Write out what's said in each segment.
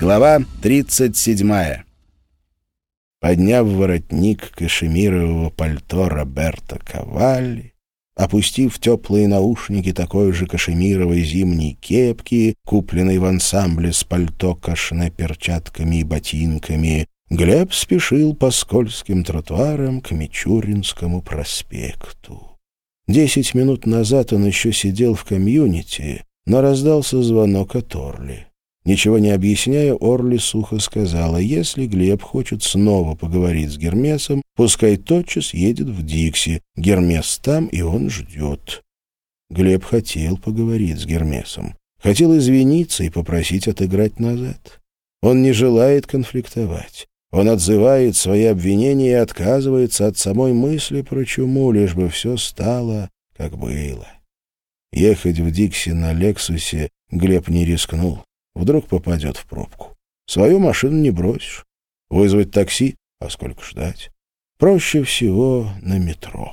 Глава 37. Подняв воротник кашемирового пальто Роберто Кавалли, опустив теплые наушники такой же кашемировой зимней кепки, купленной в ансамбле с пальто, кашне, перчатками и ботинками, Глеб спешил по скользким тротуарам к Мичуринскому проспекту. 10 минут назад он еще сидел в комьюнити, но раздался звонок от Орли. Ничего не объясняя, Орли сухо сказала: если Глеб хочет снова поговорить с Гермесом, пускай тотчас едет в Дикси. Гермес там, и он ждет. Глеб хотел поговорить с Гермесом. Хотел извиниться и попросить отыграть назад. Он не желает конфликтовать. Он отзывает свои обвинения и отказывается от самой мысли про чуму, лишь бы все стало, как было. Ехать в Дикси на «Лексусе» Глеб не рискнул. Вдруг попадет в пробку. Свою машину не бросишь. Вызвать такси? А сколько ждать? Проще всего на метро.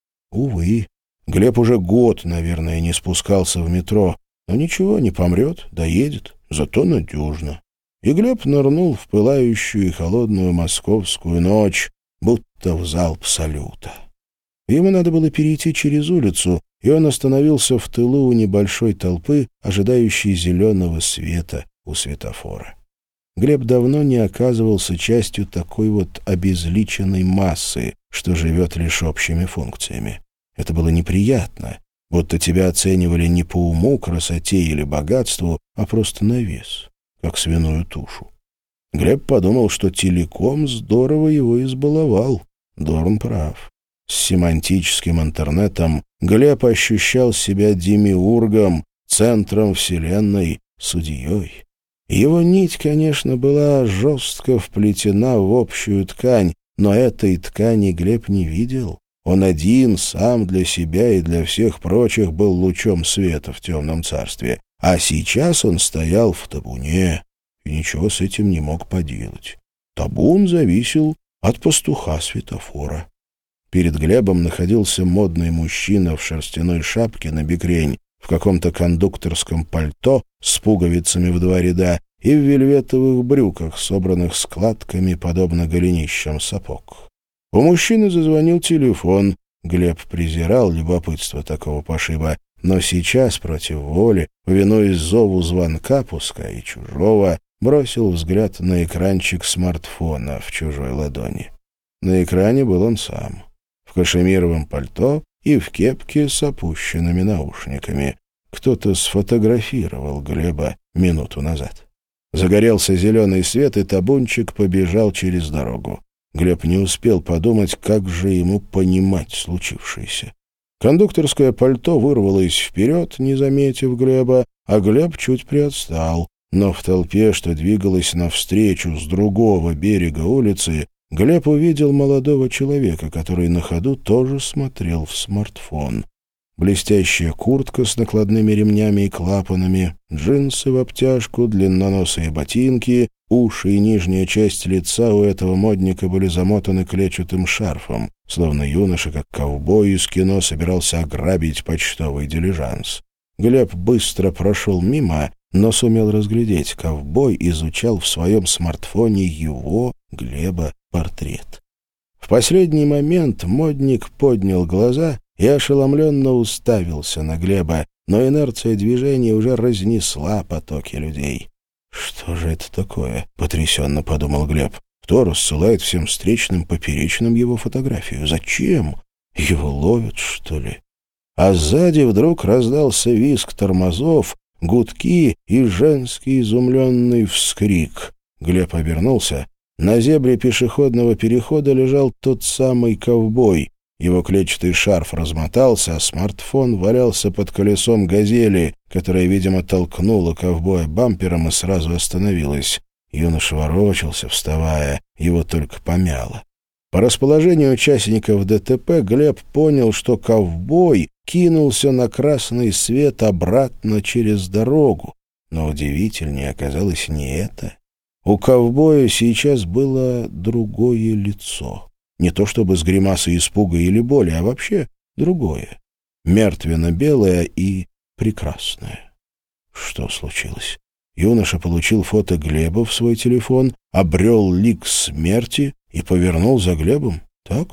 Увы, Глеб уже год, наверное, не спускался в метро. Но ничего, не помрет, доедет, зато надежно. И Глеб нырнул в пылающую и холодную московскую ночь, будто в залп салюта. Ему надо было перейти через улицу, и он остановился в тылу у небольшой толпы, ожидающей зеленого света у светофора. Глеб давно не оказывался частью такой вот обезличенной массы, что живет лишь общими функциями. Это было неприятно, будто тебя оценивали не по уму, красоте или богатству, а просто на вес, как свиную тушу. Глеб подумал, что телеком здорово его избаловал. Дорн прав. С семантическим интернетом Глеб ощущал себя демиургом, центром вселенной, судьей. Его нить, конечно, была жестко вплетена в общую ткань, но этой ткани Глеб не видел. Он один, сам для себя и для всех прочих был лучом света в темном царстве. А сейчас он стоял в табуне и ничего с этим не мог поделать. Табун зависел от пастуха светофора. Перед Глебом находился модный мужчина в шерстяной шапке на бекрень, в каком-то кондукторском пальто с пуговицами в 2 ряда и в вельветовых брюках, собранных складками, подобно голенищам сапог. У мужчины зазвонил телефон. Глеб презирал любопытство такого пошиба, но сейчас, против воли, повинуясь зову звонка, пускай и чужого, бросил взгляд на экранчик смартфона в чужой ладони. На экране был он сам. В кашемировом пальто и в кепке с опущенными наушниками. Кто-то сфотографировал Глеба минуту назад. Загорелся зеленый свет, и табунчик побежал через дорогу. Глеб не успел подумать, как же ему понимать случившееся. Кондукторское пальто вырвалось вперед, не заметив Глеба, а Глеб чуть приотстал. Но в толпе, что двигалась навстречу с другого берега улицы, Глеб увидел молодого человека, который на ходу тоже смотрел в смартфон. Блестящая куртка с накладными ремнями и клапанами, джинсы в обтяжку, длинноносые ботинки, уши и нижняя часть лица у этого модника были замотаны клетчатым шарфом, словно юноша, как ковбой из кино, собирался ограбить почтовый дилижанс. Глеб быстро прошел мимо, но сумел разглядеть: ковбой изучал в своем смартфоне его, Глеба, портрет. В последний момент модник поднял глаза и ошеломленно уставился на Глеба, но инерция движения уже разнесла потоки людей. «Что же это такое?» — потрясенно подумал Глеб. «Кто рассылает всем встречным поперечным его фотографию? Зачем? Его ловят, что ли?» А сзади вдруг раздался визг тормозов, гудки и женский изумленный вскрик. Глеб обернулся. На зебре пешеходного перехода лежал тот самый ковбой. Его клетчатый шарф размотался, а смартфон валялся под колесом «Газели», которая, видимо, толкнула ковбоя бампером и сразу остановилась. Юноша ворочался, вставая, его только помяло. По расположению участников ДТП Глеб понял, что ковбой кинулся на красный свет обратно через дорогу. Но удивительнее оказалось не это. У ковбоя сейчас было другое лицо. Не то чтобы с гримасой испуга или боли, а вообще другое. Мертвенно-белое и прекрасное. Что случилось? юноша получил фото Глеба в свой телефон, обрел лик смерти и повернул за Глебом. Так?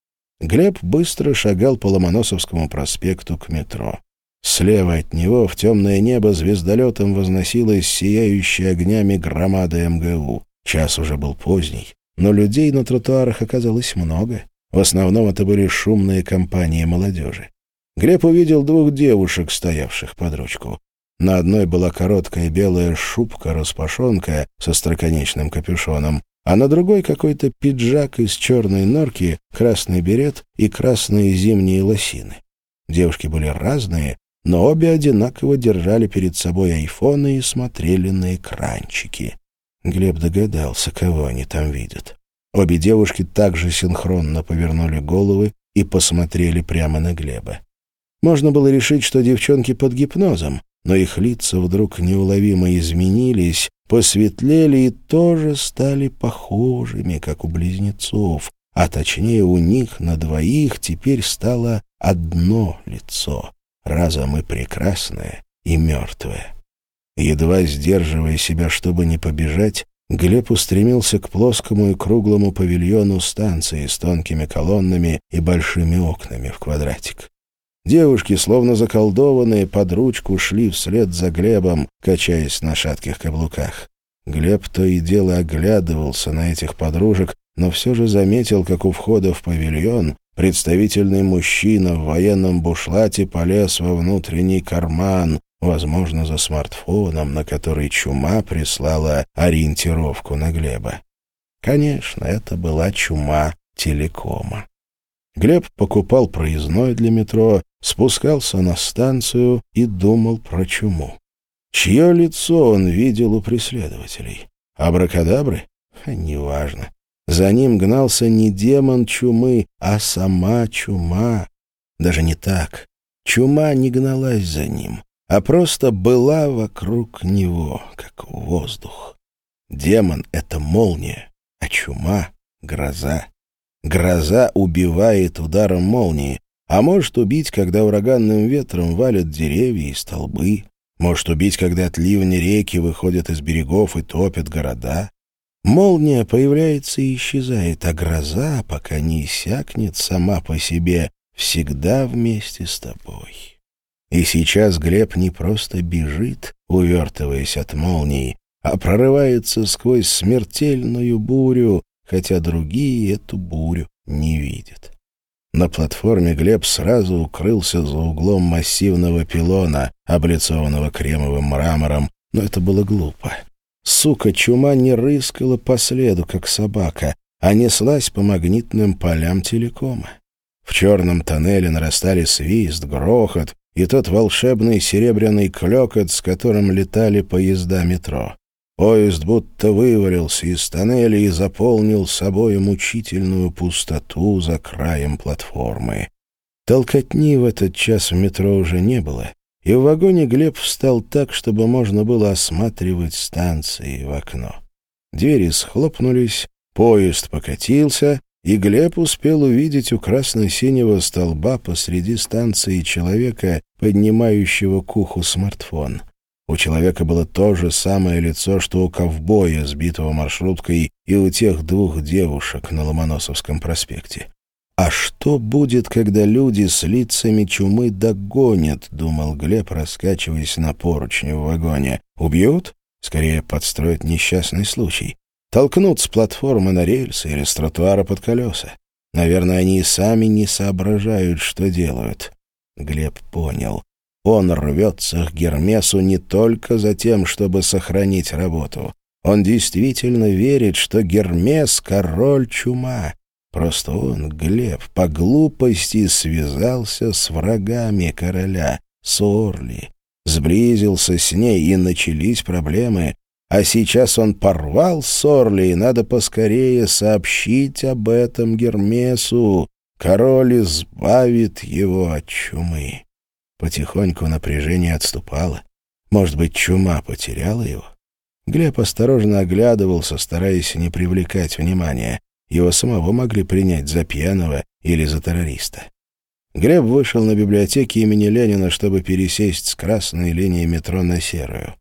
Глеб быстро шагал по Ломоносовскому проспекту к метро. Слева от него в темное небо звездолетом возносилась сияющая огнями громада МГУ. Час уже был поздний, но людей на тротуарах оказалось много. В основном это были шумные компании молодежи. Глеб увидел двух девушек, стоявших под ручку. На одной была короткая белая шубка-распашонка со остроконечным капюшоном, а на другой какой-то пиджак из черной норки, красный берет и красные зимние лосины. Девушки были разные, но обе одинаково держали перед собой айфоны и смотрели на экранчики. Глеб догадался, кого они там видят. Обе девушки также синхронно повернули головы и посмотрели прямо на Глеба. Можно было решить, что девчонки под гипнозом, но их лица вдруг неуловимо изменились, посветлели и тоже стали похожими, как у близнецов, а точнее у них на двоих теперь стало одно лицо, разом и прекрасное, и мертвое. Едва сдерживая себя, чтобы не побежать, Глеб устремился к плоскому и круглому павильону станции с тонкими колоннами и большими окнами в квадратик. Девушки, словно заколдованные, под ручку шли вслед за Глебом, качаясь на шатких каблуках. Глеб то и дело оглядывался на этих подружек, но все же заметил, как у входа в павильон представительный мужчина в военном бушлате полез во внутренний карман, возможно, за смартфоном, на который чума прислала ориентировку на Глеба. Конечно, это была чума телекома. Глеб покупал проездной для метро, спускался на станцию и думал про чуму. Чье лицо он видел у преследователей? Абракадабры? Неважно. За ним гнался не демон чумы, а сама чума. Даже не так. Чума не гналась за ним, а просто была вокруг него, как воздух. Демон — это молния, а чума — гроза. Гроза убивает ударом молнии, а может убить, когда ураганным ветром валят деревья и столбы, может убить, когда от ливня реки выходят из берегов и топят города. Молния появляется и исчезает, а гроза, пока не иссякнет сама по себе, всегда вместе с тобой. И сейчас Глеб не просто бежит, увертываясь от молнии, а прорывается сквозь смертельную бурю, хотя другие эту бурю не видят. На платформе Глеб сразу укрылся за углом массивного пилона, облицованного кремовым мрамором, но это было глупо. Сука, чума не рыскала по следу, как собака, а неслась по магнитным полям телекома. В черном тоннеле нарастали свист, грохот и тот волшебный серебряный клёкот, с которым летали поезда метро. Поезд будто вывалился из тоннеля и заполнил собой мучительную пустоту за краем платформы. Толкотни в этот час в метро уже не было, и в вагоне Глеб встал так, чтобы можно было осматривать станции в окно. Двери схлопнулись, поезд покатился, и Глеб успел увидеть у красно-синего столба посреди станции человека, поднимающего к уху смартфон. У человека было то же самое лицо, что у ковбоя, сбитого маршруткой, и у тех двух девушек на Ломоносовском проспекте. «А что будет, когда люди с лицами чумы догонят?» — думал Глеб, раскачиваясь на поручне в вагоне. «Убьют? Скорее подстроят несчастный случай. Толкнут с платформы на рельсы или с тротуара под колеса. Наверное, они и сами не соображают, что делают». Глеб понял. Он рвется к Гермесу не только за тем, чтобы сохранить работу. Он действительно верит, что Гермес — король чума. Просто он, Глеб, по глупости связался с врагами короля, с Орли, сблизился с ней, и начались проблемы. А сейчас он порвал с Орли, и надо поскорее сообщить об этом Гермесу. Король избавит его от чумы. Потихоньку напряжение отступало. Может быть, чума потеряла его? Глеб осторожно оглядывался, стараясь не привлекать внимания. Его самого могли принять за пьяного или за террориста. Глеб вышел на библиотеке имени Ленина, чтобы пересесть с красной линии метро на серую.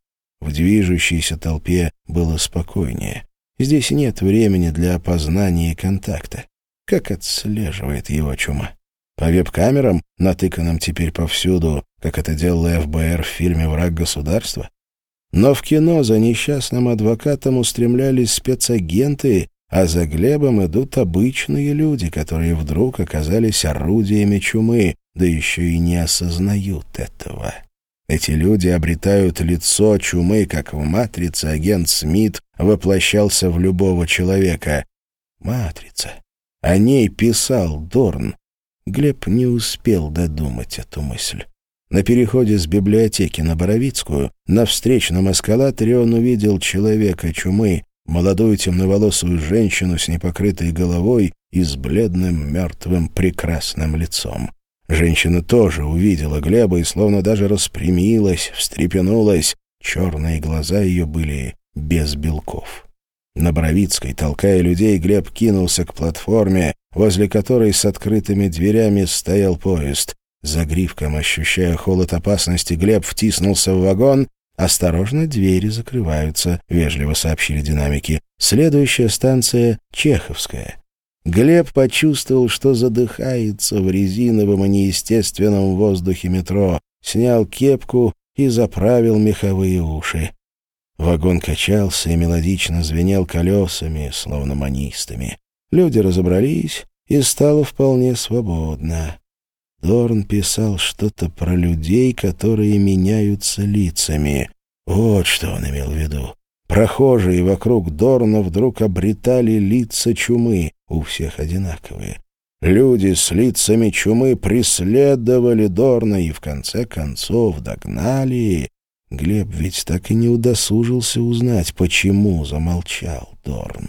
в движущейся толпе было спокойнее. Здесь нет времени для опознания и контакта. Как отслеживает его чума? По веб-камерам, натыканным теперь повсюду, как это делала ФБР в фильме «Враг государства»? Но в кино за несчастным адвокатом устремлялись спецагенты, а за Глебом идут обычные люди, которые вдруг оказались орудиями чумы, да еще и не осознают этого. Эти люди обретают лицо чумы, как в «Матрице» агент Смит воплощался в любого человека. «Матрица». О ней писал Дорн. Глеб не успел додумать эту мысль. На переходе с библиотеки на Боровицкую на встречном эскалаторе он увидел человека чумы, молодую темноволосую женщину с непокрытой головой и с бледным, мертвым, прекрасным лицом. Женщина тоже увидела Глеба и словно даже распрямилась, встрепенулась. Черные глаза ее были без белков. На Боровицкой, толкая людей, Глеб кинулся к платформе, возле которой с открытыми дверями стоял поезд. За гривком, ощущая холод опасности, Глеб втиснулся в вагон. «Осторожно, двери закрываются», — вежливо сообщили динамики. «Следующая станция — Чеховская». Глеб почувствовал, что задыхается в резиновом и неестественном воздухе метро, снял кепку и заправил меховые уши. Вагон качался и мелодично звенел колесами, словно манистами. Люди разобрались, и стало вполне свободно. Дорн писал что-то про людей, которые меняются лицами. Вот что он имел в виду. Прохожие вокруг Дорна вдруг обретали лица чумы, у всех одинаковые. Люди с лицами чумы преследовали Дорна и в конце концов догнали. Глеб ведь так и не удосужился узнать, почему замолчал Дорн.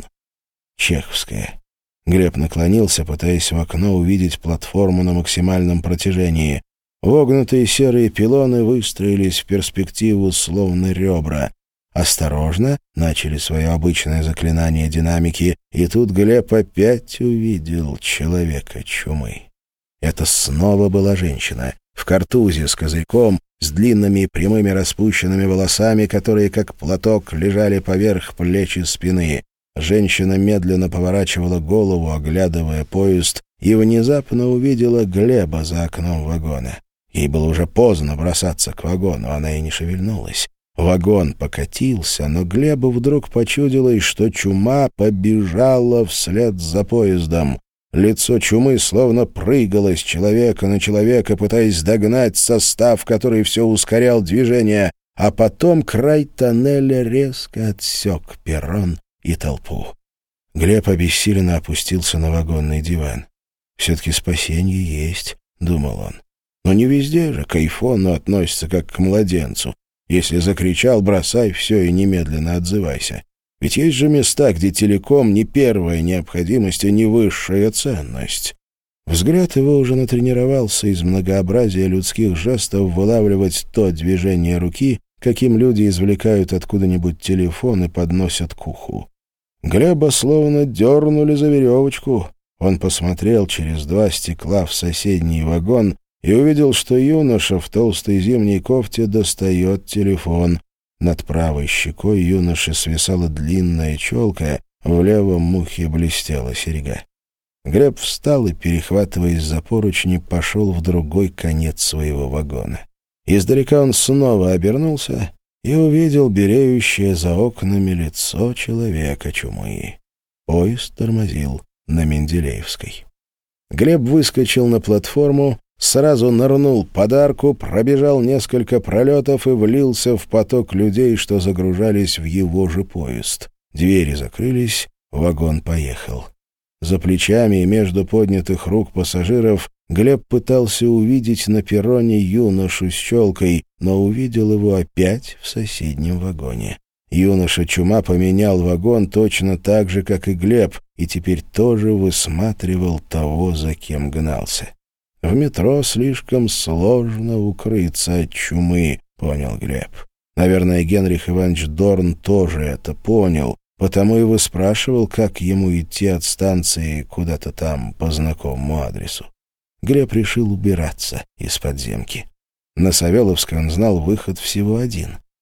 Чеховская. Глеб наклонился, пытаясь в окно увидеть платформу на максимальном протяжении. Вогнутые серые пилоны выстроились в перспективу, словно ребра. «Осторожно!» — начали свое обычное заклинание динамики, и тут Глеб опять увидел человека чумы. Это снова была женщина, в картузе с козырьком, с длинными и прямыми распущенными волосами, которые, как платок, лежали поверх плеч и спины. Женщина медленно поворачивала голову, оглядывая поезд, и внезапно увидела Глеба за окном вагона. Ей было уже поздно бросаться к вагону, она и не шевельнулась. Вагон покатился, но Глебу вдруг почудилось, что чума побежала вслед за поездом. Лицо чумы словно прыгало с человека на человека, пытаясь догнать состав, который все ускорял движение, а потом край тоннеля резко отсек перрон и толпу. Глеб обессиленно опустился на вагонный диван. «Все-таки спасение есть», — думал он. «Но не везде же к айфону относятся как к младенцу. Если закричал, бросай все и немедленно отзывайся. Ведь есть же места, где телеком не первая необходимость, а не высшая ценность». Взгляд его уже натренировался из многообразия людских жестов вылавливать то движение руки, каким люди извлекают откуда-нибудь телефон и подносят к уху. Глеба словно дернули за веревочку. Он посмотрел через 2 стекла в соседний вагон и увидел, что юноша в толстой зимней кофте достает телефон. Над правой щекой юноши свисала длинная челка, в левом ухе блестела серьга. Глеб встал и, перехватываясь за поручни, пошел в другой конец своего вагона. Издалека он снова обернулся и увидел береющее за окнами лицо человека чумы. Поезд тормозил на Менделеевской. Глеб выскочил на платформу, сразу нырнул под арку, пробежал несколько пролетов и влился в поток людей, что загружались в его же поезд. Двери закрылись, вагон поехал. За плечами и между поднятых рук пассажиров Глеб пытался увидеть на перроне юношу с челкой, но увидел его опять в соседнем вагоне. Юноша-чума поменял вагон точно так же, как и Глеб, и теперь тоже высматривал того, за кем гнался. В метро слишком сложно укрыться от чумы, понял Глеб. Наверное, Генрих Иванович Дорн тоже это понял, потому и выспрашивал, как ему идти от станции куда-то там по знакомому адресу. Глеб решил убираться из подземки. На Савеловской он знал выход всего один.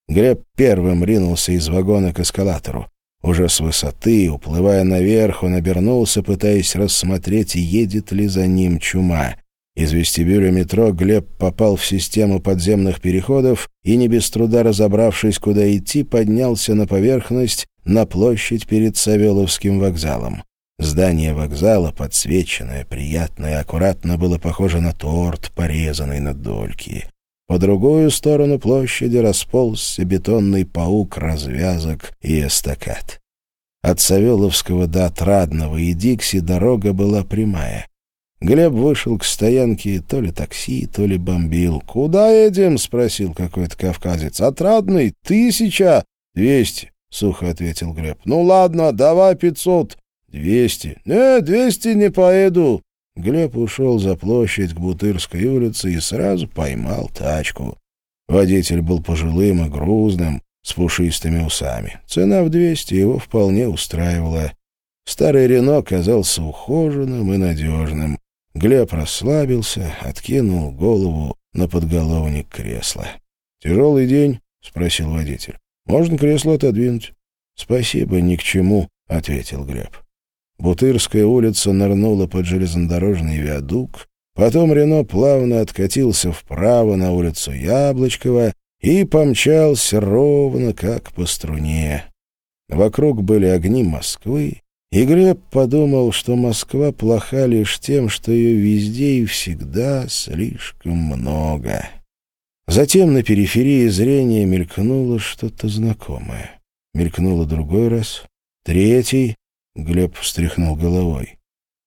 Глеб первым ринулся из вагона к эскалатору. Уже с высоты, уплывая наверх, он обернулся, пытаясь рассмотреть, едет ли за ним чума. Из вестибюля метро Глеб попал в систему подземных переходов и, не без труда разобравшись, куда идти, поднялся на поверхность, на площадь перед Савеловским вокзалом. Здание вокзала, подсвеченное, приятное, аккуратно было похоже на торт, порезанный на дольки. По другую сторону площади расползся бетонный паук развязок и эстакад. От Савеловского до Отрадного и Дикси дорога была прямая. Глеб вышел к стоянке, то ли такси, то ли бомбил. «Куда едем?» — спросил какой-то кавказец. «Отрадный? 1000?» «200», — сухо ответил Глеб. «Ну ладно, давай 500». «200». «Нет, 200 не поеду». Глеб ушел за площадь к Бутырской улице и сразу поймал тачку. Водитель был пожилым и грузным, с пушистыми усами. Цена в 200 его вполне устраивала. Старый Рено казался ухоженным и надежным. Глеб расслабился, откинул голову на подголовник кресла. «Тяжелый день?» — спросил водитель. «Можно кресло отодвинуть?» «Спасибо, ни к чему», — ответил Глеб. Бутырская улица нырнула под железнодорожный виадук, потом Рено плавно откатился вправо на улицу Яблочкова и помчался ровно как по струне. Вокруг были огни Москвы, и Глеб подумал, что Москва плоха лишь тем, что ее везде и всегда слишком много. Затем на периферии зрения мелькнуло что-то знакомое. Мелькнуло другой раз, третий. Глеб встряхнул головой.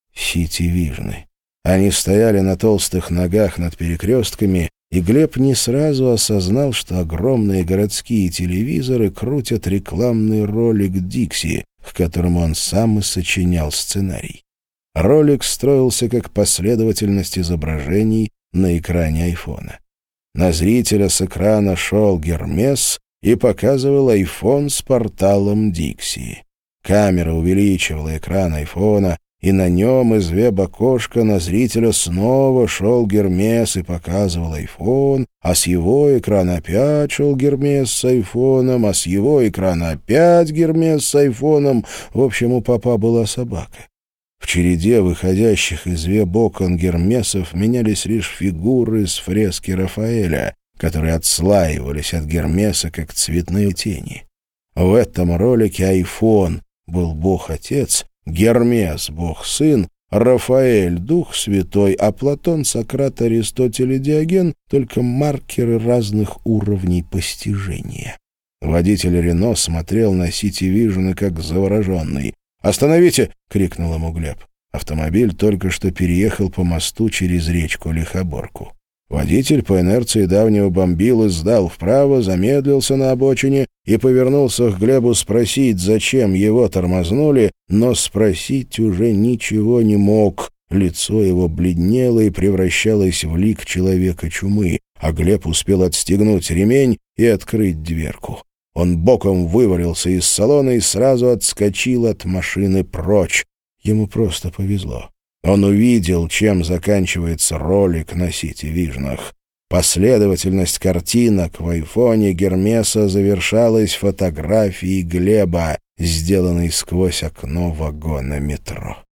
Сити-Вижны. Они стояли на толстых ногах над перекрестками, и Глеб не сразу осознал, что огромные городские телевизоры крутят рекламный ролик «Дикси», к которому он сам и сочинял сценарий. Ролик строился как последовательность изображений на экране айфона. На зрителя с экрана шел Гермес и показывал айфон с порталом «Дикси». Камера увеличивала экран айфона, и на нем из веб-окошка на зрителя снова шел Гермес и показывал айфон, а с его экрана опять шел Гермес с айфоном, а с его экрана опять Гермес с айфоном. В общем, у папа была собака. В череде выходящих из веб-окон Гермесов менялись лишь фигуры с фрески Рафаэля, которые отслаивались от Гермеса, как цветные тени. В этом ролике айфон был Бог-Отец, Гермес — Бог-Сын, Рафаэль — Дух Святой, а Платон, Сократ, Аристотель и Диоген — только маркеры разных уровней постижения. Водитель Рено смотрел на Сити-Вижн как завороженный. «Остановите!» — крикнул ему Глеб. Автомобиль только что переехал по мосту через речку Лихоборку. Водитель по инерции давнего бомбилы сдал вправо, замедлился на обочине и повернулся к Глебу спросить, зачем его тормознули, но спросить уже ничего не мог. Лицо его бледнело и превращалось в лик человека-чумы, а Глеб успел отстегнуть ремень и открыть дверку. Он боком вывалился из салона и сразу отскочил от машины прочь. Ему просто повезло. Он увидел, чем заканчивается ролик на Сити-Вижнах. Последовательность картинок в айфоне Гермеса завершалась фотографией Глеба, сделанной сквозь окно вагона метро.